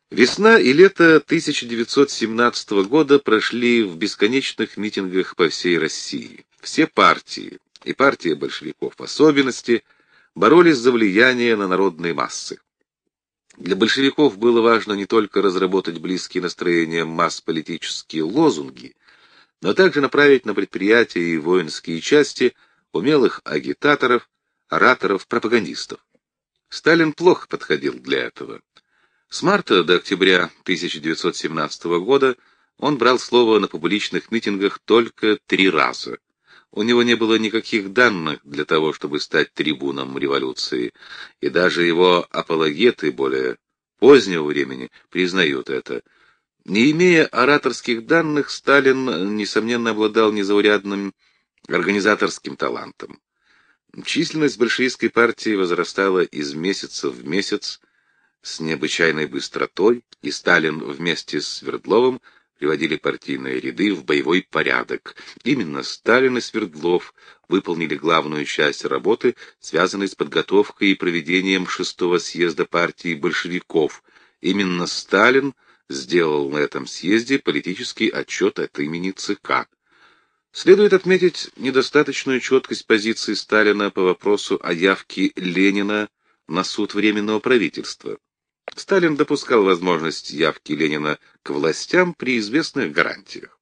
Весна и лето 1917 года прошли в бесконечных митингах по всей России. Все партии, и партия большевиков в особенности, боролись за влияние на народные массы. Для большевиков было важно не только разработать близкие настроениям масс политические лозунги, но также направить на предприятия и воинские части умелых агитаторов, ораторов, пропагандистов. Сталин плохо подходил для этого. С марта до октября 1917 года он брал слово на публичных митингах только 3 раза. У него не было никаких данных для того, чтобы стать трибуном революции, и даже его апологеты более позднего времени признают это. Не имея ораторских данных, Сталин, несомненно, обладал незаурядным организаторским талантом. Численность большевистской партии возрастала из месяца в месяц с необычайной быстротой, и Сталин вместе с Свердловым приводили партийные ряды в боевой порядок. Именно Сталин и Свердлов выполнили главную часть работы, связанной с подготовкой и проведением 6-го съезда партии большевиков. Именно Сталин сделал на этом съезде политический отчет от имени ЦК. Следует отметить недостаточную четкость позиции Сталина по вопросу о явке Ленина на суд Временного правительства. Сталин допускал возможность явки Ленина к властям при известных гарантиях.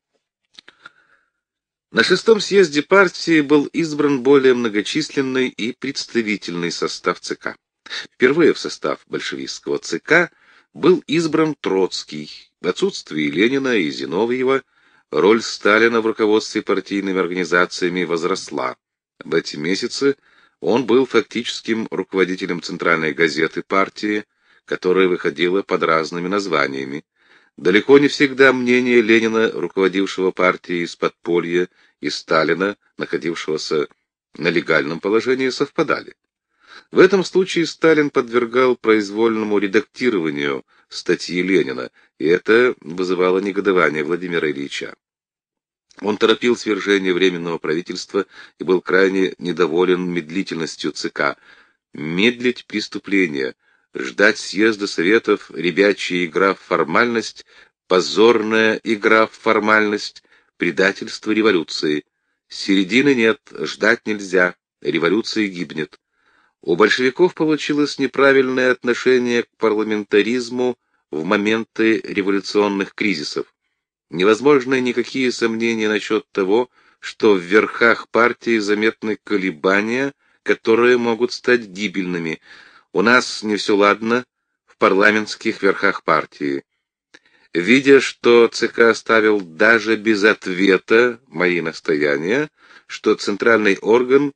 На 6-м съезде партии был избран более многочисленный и представительный состав ЦК. Впервые в состав большевистского ЦК был избран Троцкий. В отсутствии Ленина и Зиновьева роль Сталина в руководстве партийными организациями возросла. В эти месяцы он был фактическим руководителем центральной газеты партии, которая выходила под разными названиями. Далеко не всегда мнение Ленина, руководившего партией из подполья, и Сталина, находившегося на легальном положении, совпадали. В этом случае Сталин подвергал произвольному редактированию статьи Ленина, и это вызывало негодование Владимира Ильича. Он торопил свержение Временного правительства и был крайне недоволен медлительностью ЦК. Медлить преступление, ждать съезда Советов, ребячья игра в формальность, позорная игра в формальность, предательство революции. Середины нет, ждать нельзя, революция гибнет. У большевиков получилось неправильное отношение к парламентаризму в моменты революционных кризисов. Невозможны никакие сомнения насчет того, что в верхах партии заметны колебания, которые могут стать гибельными. У нас не все ладно в парламентских верхах партии. Видя, что ЦК оставил даже без ответа мои настояния, что центральный орган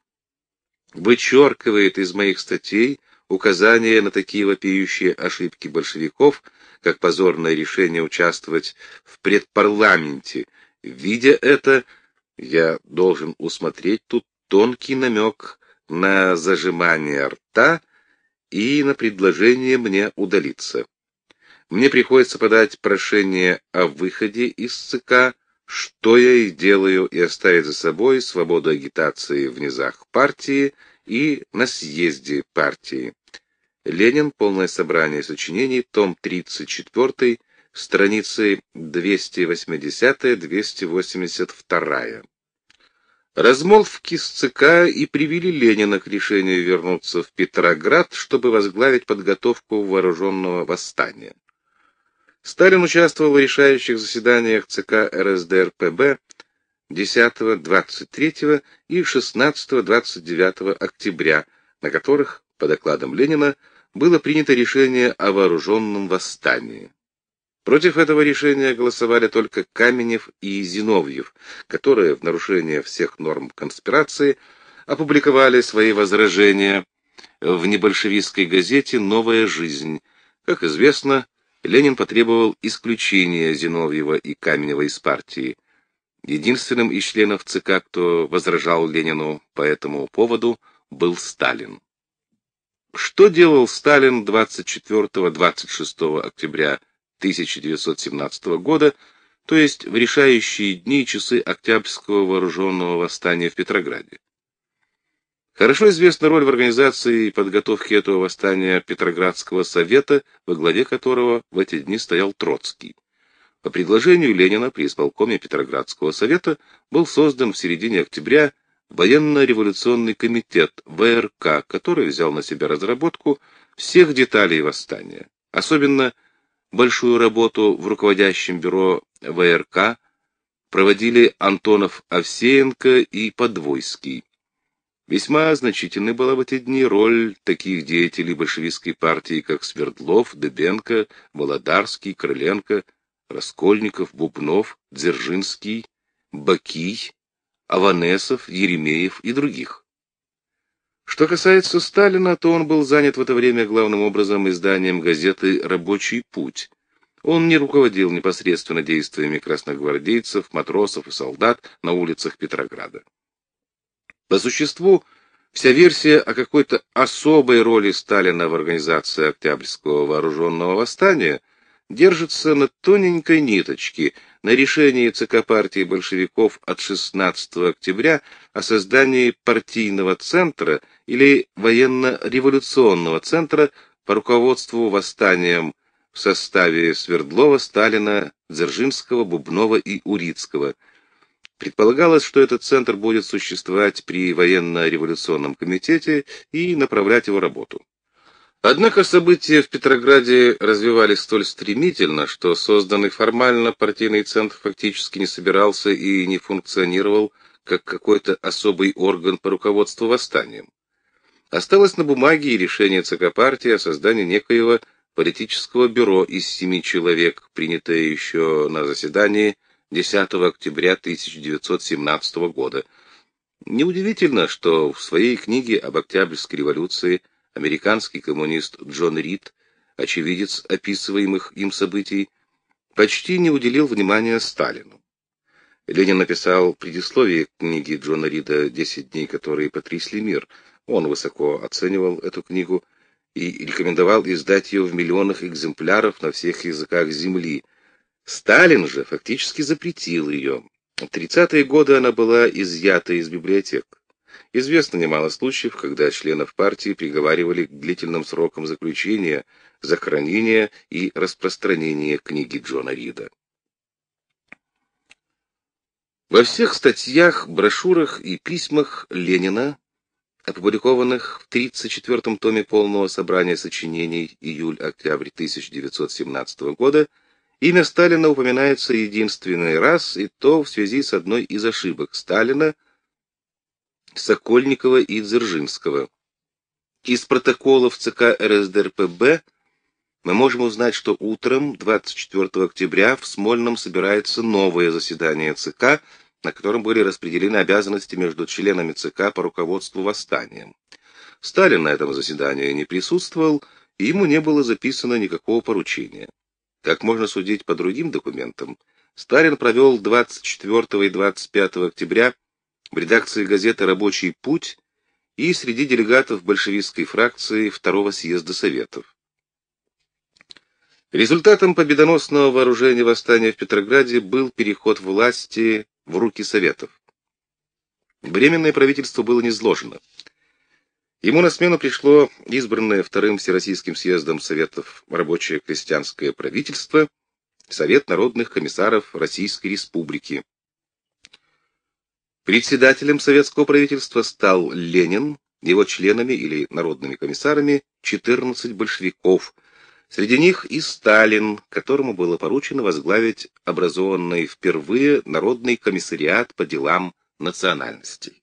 вычеркивает из моих статей указания на такие вопиющие ошибки большевиков, как позорное решение участвовать в предпарламенте. Видя это, я должен усмотреть тут тонкий намек на зажимание рта и на предложение мне удалиться. Мне приходится подать прошение о выходе из ЦК, что я и делаю, и оставить за собой свободу агитации в низах партии и на съезде партии. Ленин. Полное собрание сочинений. Том 34. Страницы 280-282. Размолвки с ЦК и привели Ленина к решению вернуться в Петроград, чтобы возглавить подготовку вооруженного восстания. Сталин участвовал в решающих заседаниях ЦК РСДРПб 10, 23 и 16-29 октября, на которых, по докладам Ленина, было принято решение о вооруженном восстании. Против этого решения голосовали только Каменев и Зиновьев, которые, в нарушение всех норм конспирации, опубликовали свои возражения в небольшевистской газете «Новая жизнь». Как известно, Ленин потребовал исключения Зиновьева и Каменева из партии. Единственным из членов ЦК, кто возражал Ленину по этому поводу, был Сталин. Что делал Сталин 24-26 октября 1917 года, то есть в решающие дни и часы Октябрьского вооруженного восстания в Петрограде? Хорошо известна роль в организации и подготовке этого восстания Петроградского совета, во главе которого в эти дни стоял Троцкий. По предложению Ленина при исполкоме Петроградского совета был создан в середине октября военно-революционный комитет ВРК, который взял на себя разработку всех деталей восстания. Особенно большую работу в руководящем бюро ВРК проводили Антонов-Овсеенко и Подвойский. Весьма значительной была в эти дни роль таких деятелей большевистской партии, как Свердлов, Дыбенко, Володарский, Крыленко, Раскольников, Бубнов, Дзержинский, Бакий, Аванесов, Еремеев и других. Что касается Сталина, то он был занят в это время главным образом изданием газеты «Рабочий путь». Он не руководил непосредственно действиями красногвардейцев, матросов и солдат на улицах Петрограда. По существу, вся версия о какой-то особой роли Сталина в организации Октябрьского вооруженного восстания держится на тоненькой ниточке, на решении ЦК партии большевиков от 16 октября о создании партийного центра или военно-революционного центра по руководству восстанием в составе Свердлова, Сталина, Дзержинского, Бубнова и Урицкого. Предполагалось, что этот центр будет существовать при военно-революционном комитете и направлять его работу. Однако события в Петрограде развивались столь стремительно, что созданный формально партийный центр фактически не собирался и не функционировал как какой-то особый орган по руководству восстанием. Осталось на бумаге и решение ЦК партии о создании некоего политического бюро из 7 человек, принятое еще на заседании 10 октября 1917 года. Неудивительно, что в своей книге об Октябрьской революции американский коммунист Джон Рид, очевидец описываемых им событий, почти не уделил внимания Сталину. Ленин написал предисловие к книге Джона Рида «10 дней, которые потрясли мир». Он высоко оценивал эту книгу и рекомендовал издать ее в миллионах экземпляров на всех языках Земли. Сталин же фактически запретил ее. В 30-е годы она была изъята из библиотек. Известно немало случаев, когда членов партии приговаривали к длительным срокам заключения за хранение и распространение книги Джона Рида. Во всех статьях, брошюрах и письмах Ленина, опубликованных в 34-м томе полного собрания сочинений июль-октябрь 1917 года, имя Сталина упоминается единственный раз, и то в связи с одной из ошибок Сталина, Сокольникова и Дзержинского. Из протоколов ЦК РСДРПб мы можем узнать, что утром 24 октября в Смольном собирается новое заседание ЦК, на котором были распределены обязанности между членами ЦК по руководству восстанием. Сталин на этом заседании не присутствовал, и ему не было записано никакого поручения. Как можно судить по другим документам, Сталин провел 24 и 25 октября в редакции газеты «Рабочий путь» и среди делегатов большевистской фракции Второго съезда Советов. Результатом победоносного вооружения восстания в Петрограде был переход власти в руки Советов. Временное правительство было низложено. Ему на смену пришло избранное Вторым Всероссийским съездом Советов рабочее крестьянское правительство, Совет народных комиссаров Российской Республики. Председателем советского правительства стал Ленин, его членами или народными комиссарами 14 большевиков, среди них и Сталин, которому было поручено возглавить образованный впервые Народный комиссариат по делам национальностей.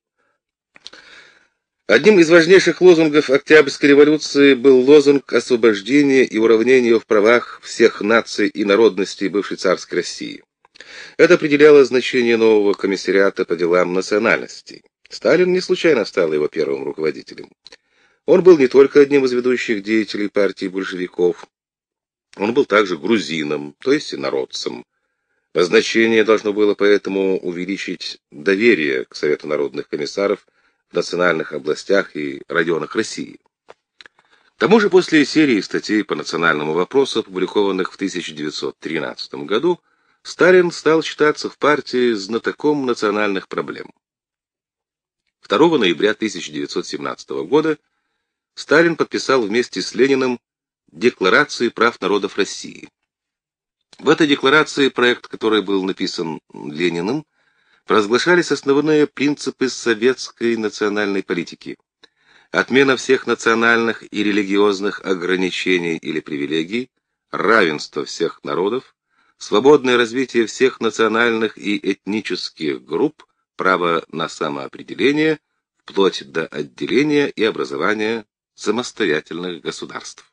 Одним из важнейших лозунгов Октябрьской революции был лозунг освобождения и уравнения в правах всех наций и народностей бывшей царской России. Это определяло значение нового комиссариата по делам национальностей. Сталин не случайно стал его первым руководителем. Он был не только одним из ведущих деятелей партии большевиков, он был также грузином, то есть инородцем. Назначение должно было поэтому увеличить доверие к Совету народных комиссаров в национальных областях и районах России. К тому же после серии статей по национальному вопросу, опубликованных в 1913 году, Сталин стал считаться в партии знатоком национальных проблем. 2 ноября 1917 года Сталин подписал вместе с Лениным Декларацию прав народов России. В этой декларации, проект которой был написан Лениным, провозглашались основные принципы советской национальной политики. Отмена всех национальных и религиозных ограничений или привилегий, равенство всех народов, свободное развитие всех национальных и этнических групп, право на самоопределение, вплоть до отделения и образования самостоятельных государств.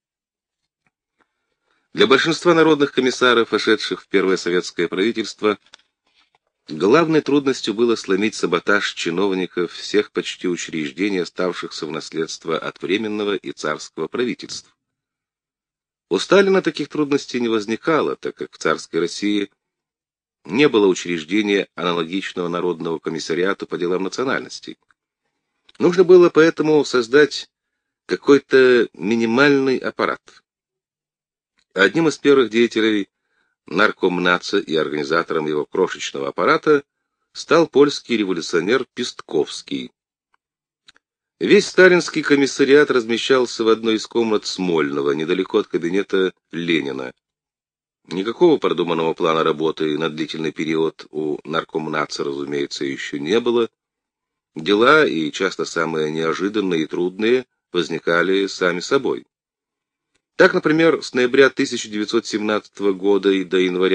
Для большинства народных комиссаров, вошедших в первое советское правительство, главной трудностью было сломить саботаж чиновников всех почти учреждений, оставшихся в наследство от Временного и царского правительств. У Сталина таких трудностей не возникало, так как в царской России не было учреждения аналогичного Народного комиссариату по делам национальностей. Нужно было поэтому создать какой-то минимальный аппарат. Одним из первых деятелей наркомнаца и организатором его крошечного аппарата стал польский революционер Пестковский. Весь сталинский комиссариат размещался в одной из комнат Смольного, недалеко от кабинета Ленина. Никакого продуманного плана работы на длительный период у наркомнаца, разумеется, еще не было. Дела, и часто самые неожиданные и трудные, возникали сами собой. Так, например, с ноября 1917 года и до января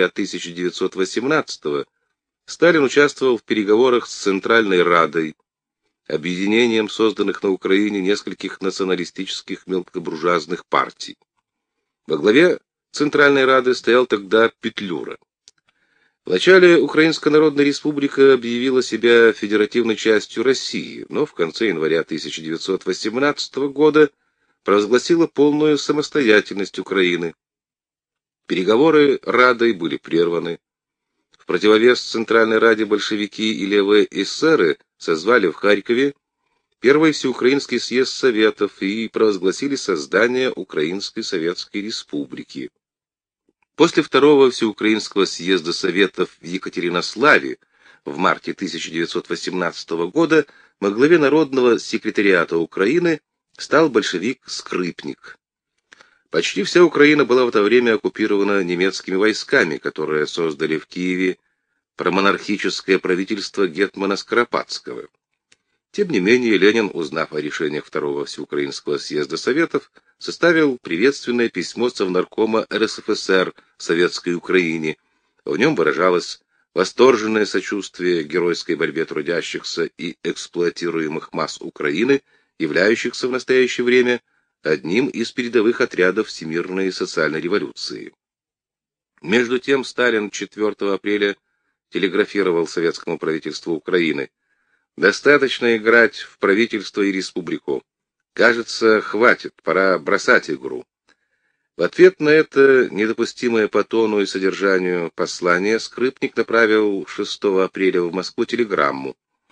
1918 Сталин участвовал в переговорах с Центральной Радой, объединением созданных на Украине нескольких националистических мелкобуржуазных партий. Во главе Центральной Рады стоял тогда Петлюра. Вначале Украинская Народная Республика объявила себя федеративной частью России, но в конце января 1918 года провозгласила полную самостоятельность Украины. Переговоры Радой были прерваны. В противовес Центральной Раде большевики и левые эсеры созвали в Харькове Первый Всеукраинский съезд Советов и провозгласили создание Украинской Советской Республики. После Второго Всеукраинского съезда Советов в Екатеринославе в марте 1918 года во главе Народного секретариата Украины стал большевик Скрипник. Почти вся Украина была в это время оккупирована немецкими войсками, которые создали в Киеве промонархическое правительство гетмана Скоропадского. Тем не менее, Ленин, узнав о решениях Второго Всеукраинского съезда Советов, составил приветственное письмо Совнаркома РСФСР Советской Украине. В нем выражалось восторженное сочувствие геройской борьбе трудящихся и эксплуатируемых масс Украины, являющихся в настоящее время одним из передовых отрядов всемирной социальной революции. Между тем Сталин 4 апреля телеграфировал советскому правительству Украины: «Достаточно играть в правительство и республику. Кажется, хватит, пора бросать игру». В ответ на это недопустимое по тону и содержанию послание Скрипник направил 6 апреля в Москву телеграмму: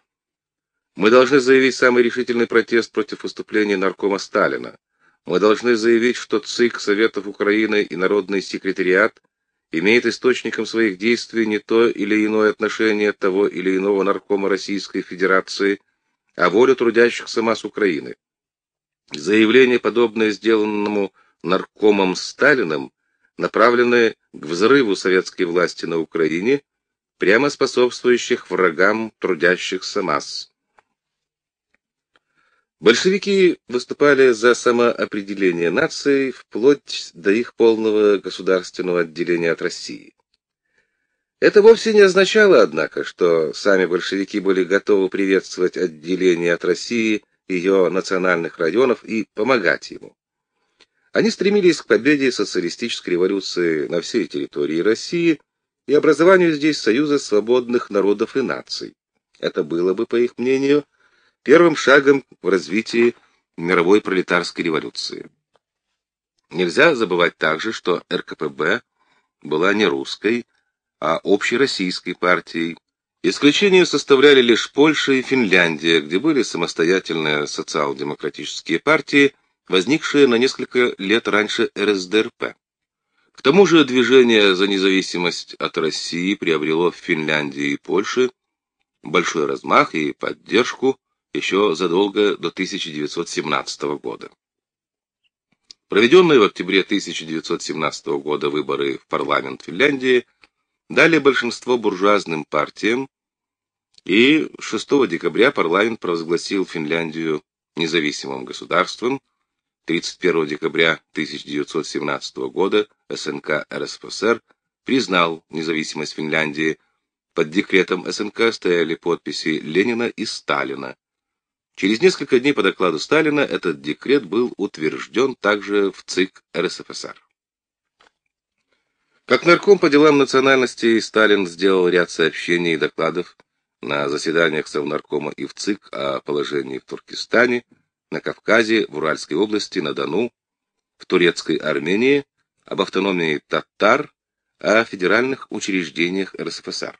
«Мы должны заявить самый решительный протест против выступления наркома Сталина. Мы должны заявить, что ЦИК Советов Украины и Народный секретариат имеет источником своих действий не то или иное отношение того или иного наркома Российской Федерации, а волю трудящихся масс Украины. Заявление, подобное сделанному наркомом Сталиным, направлены к взрыву советской власти на Украине, прямо способствующих врагам трудящихся масс». Большевики выступали за самоопределение наций вплоть до их полного государственного отделения от России. Это вовсе не означало, однако, что сами большевики были готовы приветствовать отделение от России ее национальных районов и помогать ему. Они стремились к победе социалистической революции на всей территории России и образованию здесь союза свободных народов и наций. Это было бы, по их мнению, первым шагом в развитии мировой пролетарской революции. Нельзя забывать также, что РКПБ была не русской, а общероссийской партией. Исключение составляли лишь Польша и Финляндия, где были самостоятельные социал-демократические партии, возникшие на несколько лет раньше РСДРП. К тому же движение за независимость от России приобрело в Финляндии и Польше большой размах и поддержку еще задолго до 1917 года. Проведенные в октябре 1917 года выборы в парламент Финляндии дали большинство буржуазным партиям, и 6 декабря парламент провозгласил Финляндию независимым государством. 31 декабря 1917 года СНК РСФСР признал независимость Финляндии. Под декретом СНК стояли подписи Ленина и Сталина. Через несколько дней по докладу Сталина этот декрет был утвержден также в ЦИК РСФСР. Как нарком по делам национальностей Сталин сделал ряд сообщений и докладов на заседаниях Совнаркома и в ЦИК о положении в Туркестане, на Кавказе, в Уральской области, на Дону, в Турецкой Армении, об автономии татар, о федеральных учреждениях РСФСР.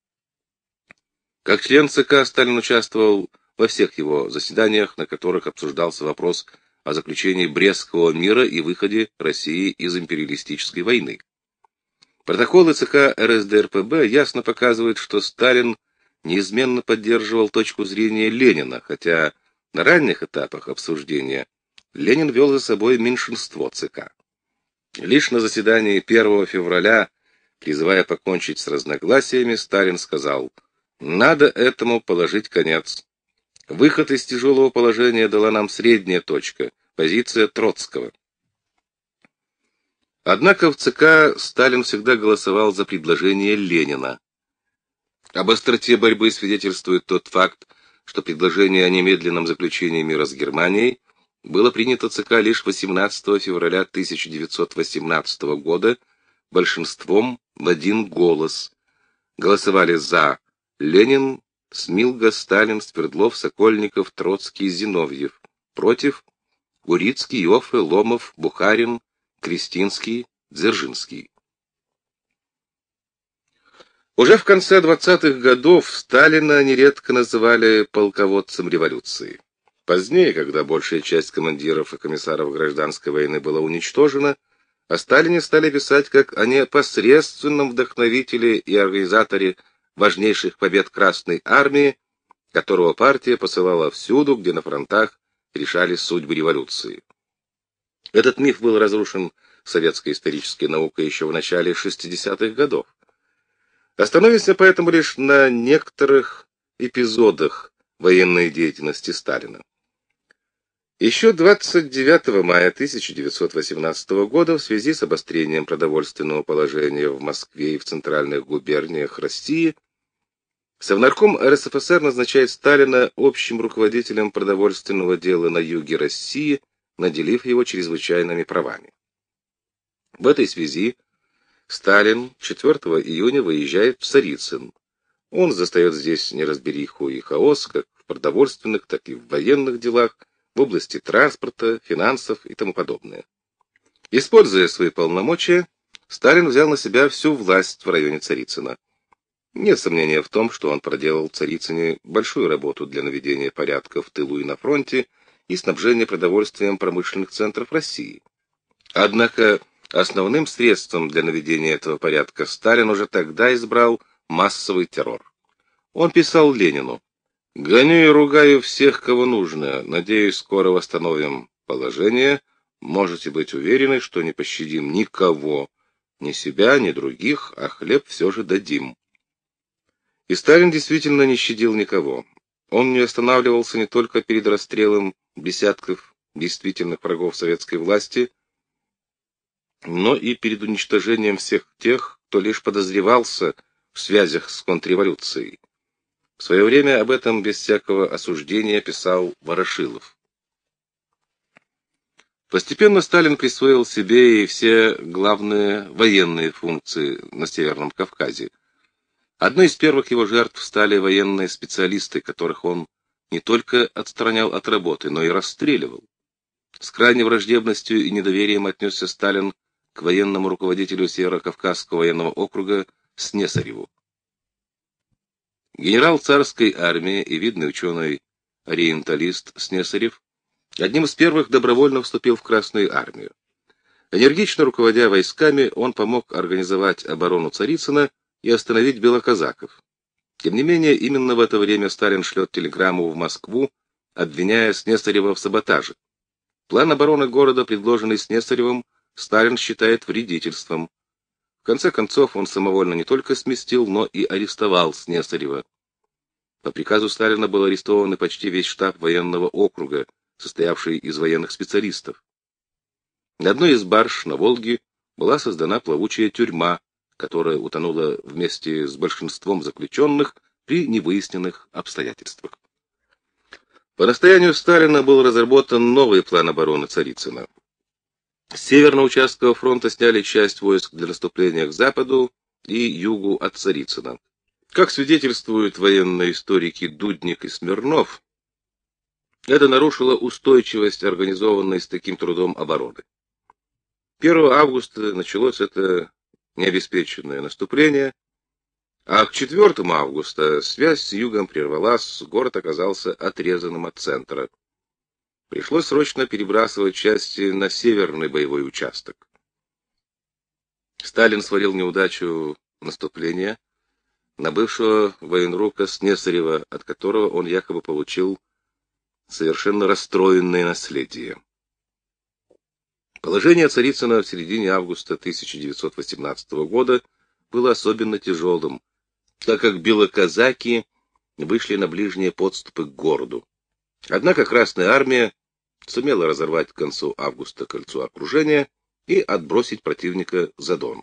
Как член ЦК Сталин участвовал во всех его заседаниях, на которых обсуждался вопрос о заключении Брестского мира и выходе России из империалистической войны. Протоколы ЦК РСДРПб ясно показывают, что Сталин неизменно поддерживал точку зрения Ленина, хотя на ранних этапах обсуждения Ленин вел за собой меньшинство ЦК. Лишь на заседании 1 февраля, призывая покончить с разногласиями, Сталин сказал: «Надо этому положить конец. Выход из тяжелого положения дала нам средняя точка, позиция Троцкого». Однако в ЦК Сталин всегда голосовал за предложение Ленина. Об остроте борьбы свидетельствует тот факт, что предложение о немедленном заключении мира с Германией было принято ЦК лишь 18 февраля 1918 года большинством в один голос. Голосовали за Ленин, Смилга, Сталин, Свердлов, Сокольников, Троцкий, Зиновьев. Против Урицкий, Йоффе, Ломов, Бухарин, Крестинский, Дзержинский. Уже в конце 20-х годов Сталина нередко называли полководцем революции. Позднее, когда большая часть командиров и комиссаров гражданской войны была уничтожена, о Сталине стали писать как о непосредственном вдохновителе и организаторе важнейших побед Красной Армии, которого партия посылала всюду, где на фронтах решались судьбы революции. Этот миф был разрушен советской исторической наукой еще в начале 60-х годов. Остановимся поэтому лишь на некоторых эпизодах военной деятельности Сталина. Еще 29 мая 1918 года в связи с обострением продовольственного положения в Москве и в центральных губерниях России Совнарком РСФСР назначает Сталина общим руководителем продовольственного дела на юге России, наделив его чрезвычайными правами. В этой связи Сталин 4 июня выезжает в Царицын. Он застает здесь неразбериху и хаос, как в продовольственных, так и в военных делах, в области транспорта, финансов и тому подобное. Используя свои полномочия, Сталин взял на себя всю власть в районе Царицына. Нет сомнения в том, что он проделал в Царицыне большую работу для наведения порядка в тылу и на фронте и снабжения продовольствием промышленных центров России. Однако основным средством для наведения этого порядка Сталин уже тогда избрал массовый террор. Он писал Ленину: «Гоню и ругаю всех, кого нужно. Надеюсь, скоро восстановим положение. Можете быть уверены, что не пощадим никого, ни себя, ни других, а хлеб все же дадим». И Сталин действительно не щадил никого. Он не останавливался не только перед расстрелом десятков действительных врагов советской власти, но и перед уничтожением всех тех, кто лишь подозревался в связях с контрреволюцией. В свое время об этом без всякого осуждения писал Ворошилов. Постепенно Сталин присвоил себе и все главные военные функции на Северном Кавказе. Одной из первых его жертв стали военные специалисты, которых он не только отстранял от работы, но и расстреливал. С крайней враждебностью и недоверием отнесся Сталин к военному руководителю Северо-Кавказского военного округа Снесареву. Генерал царской армии и видный ученый-ориенталист Снесарев одним из первых добровольно вступил в Красную армию. Энергично руководя войсками, он помог организовать оборону Царицына и остановить белоказаков. Тем не менее, именно в это время Сталин шлет телеграмму в Москву, обвиняя Снесарева в саботаже. План обороны города, предложенный Снесаревым, Сталин считает вредительством. В конце концов, он самовольно не только сместил, но и арестовал Снесарева. По приказу Сталина был арестован и почти весь штаб военного округа, состоявший из военных специалистов. На одной из барж на Волге была создана плавучая тюрьма, которая утонула вместе с большинством заключенных при невыясненных обстоятельствах. По настоянию Сталина был разработан новый план обороны Царицына. С северного участка фронта сняли часть войск для наступления к западу и югу от Царицына. Как свидетельствуют военные историки Дудник и Смирнов, это нарушило устойчивость организованной с таким трудом обороны. 1 августа началось это необеспеченное наступление, а к 4 августа связь с югом прервалась, город оказался отрезанным от центра. Пришлось срочно перебрасывать части на северный боевой участок. Сталин свалил неудачу наступления на бывшего военрука Снесарева, от которого он якобы получил совершенно расстроенное наследие. Положение Царицына в середине августа 1918 года было особенно тяжелым, так как белоказаки вышли на ближние подступы к городу. Однако Красная Армия сумела разорвать к концу августа кольцо окружения и отбросить противника за Дон.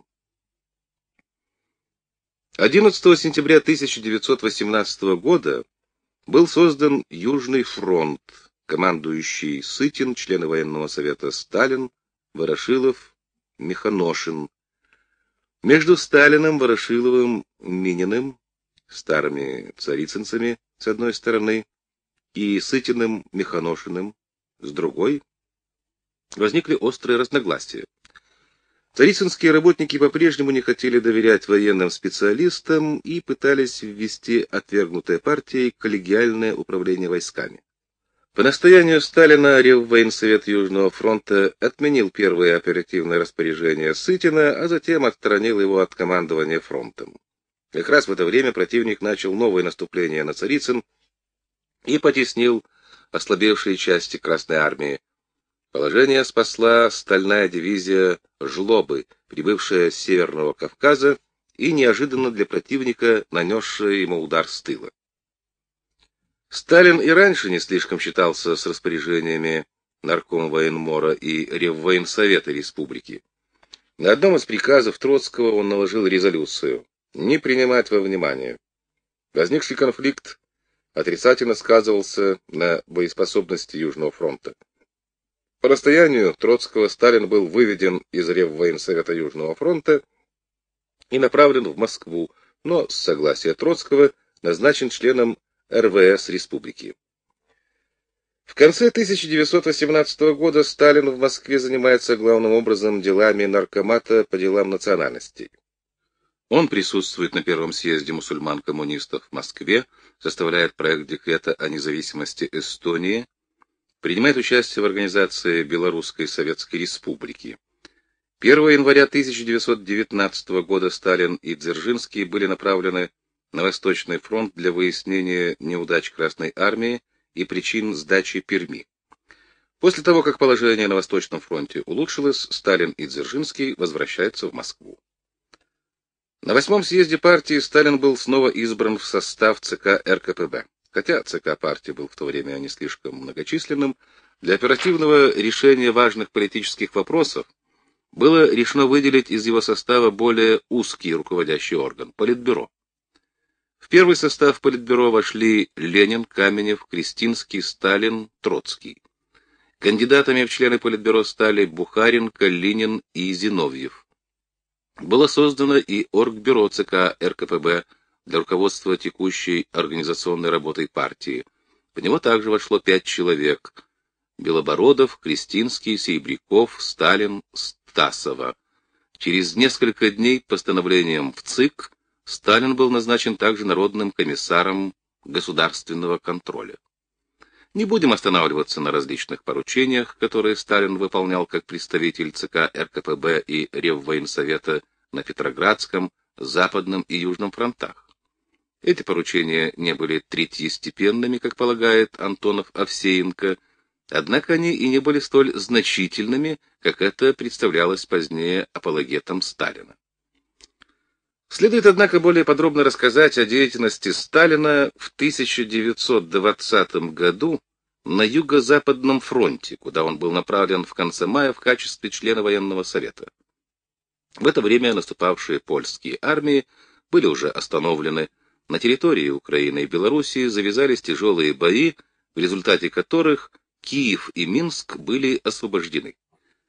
11 сентября 1918 года был создан Южный фронт, командующий Сытин, члены военного совета Сталин, Ворошилов, Мехоношин. Между Сталиным, Ворошиловым, Мининым, старыми царицынцами с одной стороны, и Сытиным, Мехоношиным с другой, возникли острые разногласия. Царицынские работники по-прежнему не хотели доверять военным специалистам и пытались ввести отвергнутой партией коллегиальное управление войсками. По настоянию Сталина Реввоенсовет Южного фронта отменил первые оперативные распоряжения Сытина, а затем отстранил его от командования фронтом. Как раз в это время противник начал новое наступление на Царицын и потеснил ослабевшие части Красной армии. Положение спасла стальная дивизия Жлобы, прибывшая с Северного Кавказа и неожиданно для противника нанесшая ему удар с тыла. Сталин и раньше не слишком считался с распоряжениями Наркомвоенмора и Реввоенсовета Республики. На одном из приказов Троцкого он наложил резолюцию «не принимать во внимание». Возникший конфликт отрицательно сказывался на боеспособности Южного фронта. По настоянию Троцкого Сталин был выведен из Реввоенсовета Южного фронта и направлен в Москву, но с согласия Троцкого назначен членом РВС Республики. В конце 1918 года Сталин в Москве занимается главным образом делами наркомата по делам национальностей. Он присутствует на первом съезде мусульман-коммунистов в Москве, составляет проект декрета о независимости Эстонии, принимает участие в организации Белорусской Советской Республики. 1 января 1919 года Сталин и Дзержинский были направлены на Восточный фронт для выяснения неудач Красной армии и причин сдачи Перми. После того, как положение на Восточном фронте улучшилось, Сталин и Дзержинский возвращаются в Москву. На 8-м съезде партии Сталин был снова избран в состав ЦК РКПБ. Хотя ЦК партии был в то время не слишком многочисленным, для оперативного решения важных политических вопросов было решено выделить из его состава более узкий руководящий орган – Политбюро. В первый состав Политбюро вошли Ленин, Каменев, Кристинский, Сталин, Троцкий. Кандидатами в члены Политбюро стали Бухарин, Калинин и Зиновьев. Было создано и Оргбюро ЦК РКПБ для руководства текущей организационной работой партии. В него также вошло 5 человек – Белобородов, Кристинский, Сейбряков, Сталин, Стасова. Через несколько дней постановлением в ЦИК Сталин был назначен также народным комиссаром государственного контроля. Не будем останавливаться на различных поручениях, которые Сталин выполнял как представитель ЦК РКПБ и Реввоенсовета на Петроградском, Западном и Южном фронтах. Эти поручения не были третьестепенными, как полагает Антонов-Овсеенко, однако они и не были столь значительными, как это представлялось позднее апологетом Сталина. Следует, однако, более подробно рассказать о деятельности Сталина в 1920 году на Юго-Западном фронте, куда он был направлен в конце мая в качестве члена военного совета. В это время наступавшие польские армии были уже остановлены. На территории Украины и Белоруссии завязались тяжелые бои, в результате которых Киев и Минск были освобождены.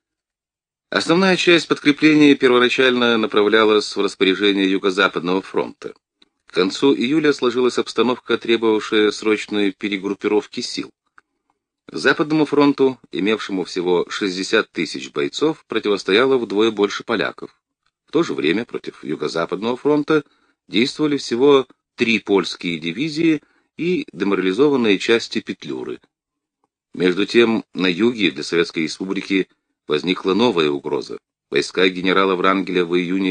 Основная часть подкрепления первоначально направлялась в распоряжение Юго-Западного фронта. К концу июля сложилась обстановка, требовавшая срочной перегруппировки сил. Западному фронту, имевшему всего 60 тысяч бойцов, противостояло вдвое больше поляков. В то же время против Юго-Западного фронта действовали всего 3 польские дивизии и деморализованные части Петлюры. Между тем, на юге для Советской Республики возникла новая угроза. Войска генерала Врангеля в июне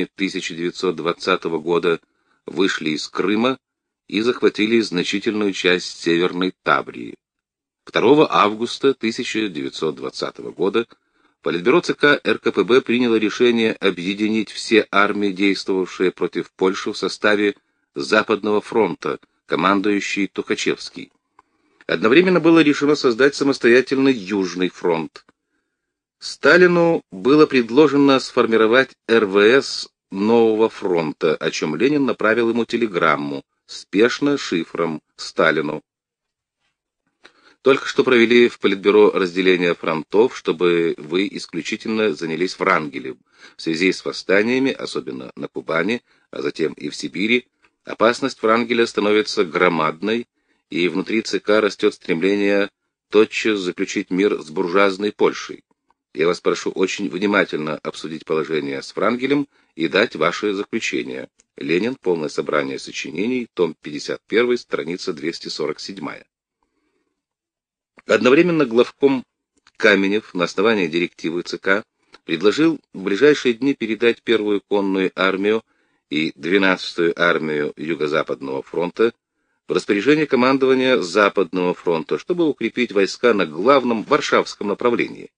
1920 года вышли из Крыма и захватили значительную часть Северной Таврии. 2 августа 1920 года Политбюро ЦК РКПБ приняло решение объединить все армии, действовавшие против Польши, в составе Западного фронта, командующий Тухачевский. Одновременно было решено создать самостоятельный Южный фронт. Сталину было предложено сформировать РВС нового фронта, о чем Ленин направил ему телеграмму, спешно шифром Сталину. Только что провели в Политбюро разделение фронтов, чтобы вы исключительно занялись Врангелем. В связи с восстаниями, особенно на Кубани, а затем и в Сибири, опасность Врангеля становится громадной, и внутри ЦК растет стремление тотчас заключить мир с буржуазной Польшей. Я вас прошу очень внимательно обсудить положение с Врангелем и дать ваше заключение. Ленин. Полное собрание сочинений. Том 51, страница 247. Одновременно главком Каменев на основании директивы ЦК предложил в ближайшие дни передать первую конную армию и 12-ю армию Юго-Западного фронта в распоряжение командования Западного фронта, чтобы укрепить войска на главном Варшавском направлении.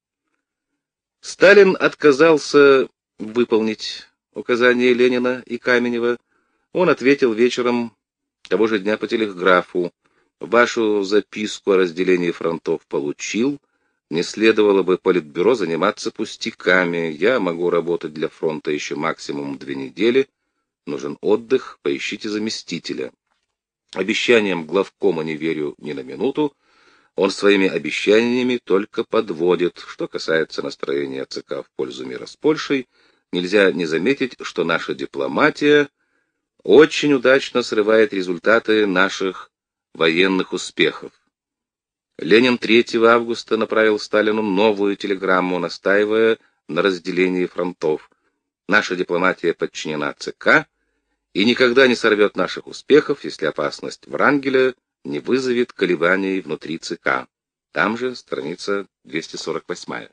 Сталин отказался выполнить указания Ленина и Каменева. Он ответил вечером того же дня по телеграфу: «Вашу записку о разделении фронтов получил. Не следовало бы Политбюро заниматься пустяками. Я могу работать для фронта еще максимум 2 недели. Нужен отдых, поищите заместителя». Обещаниям главкома не верю ни на минуту. Он своими обещаниями только подводит. Что касается настроения ЦК в пользу мира с Польшей, нельзя не заметить, что наша дипломатия очень удачно срывает результаты наших военных успехов. Ленин 3 августа направил Сталину новую телеграмму, настаивая на разделении фронтов. Наша дипломатия подчинена ЦК и никогда не сорвет наших успехов, если опасность Врангеля не вызовет колебаний внутри ЦК. Там же страница 248.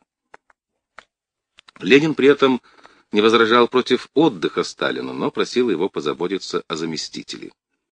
Ленин при этом не возражал против отдыха Сталина, но просил его позаботиться о заместителе.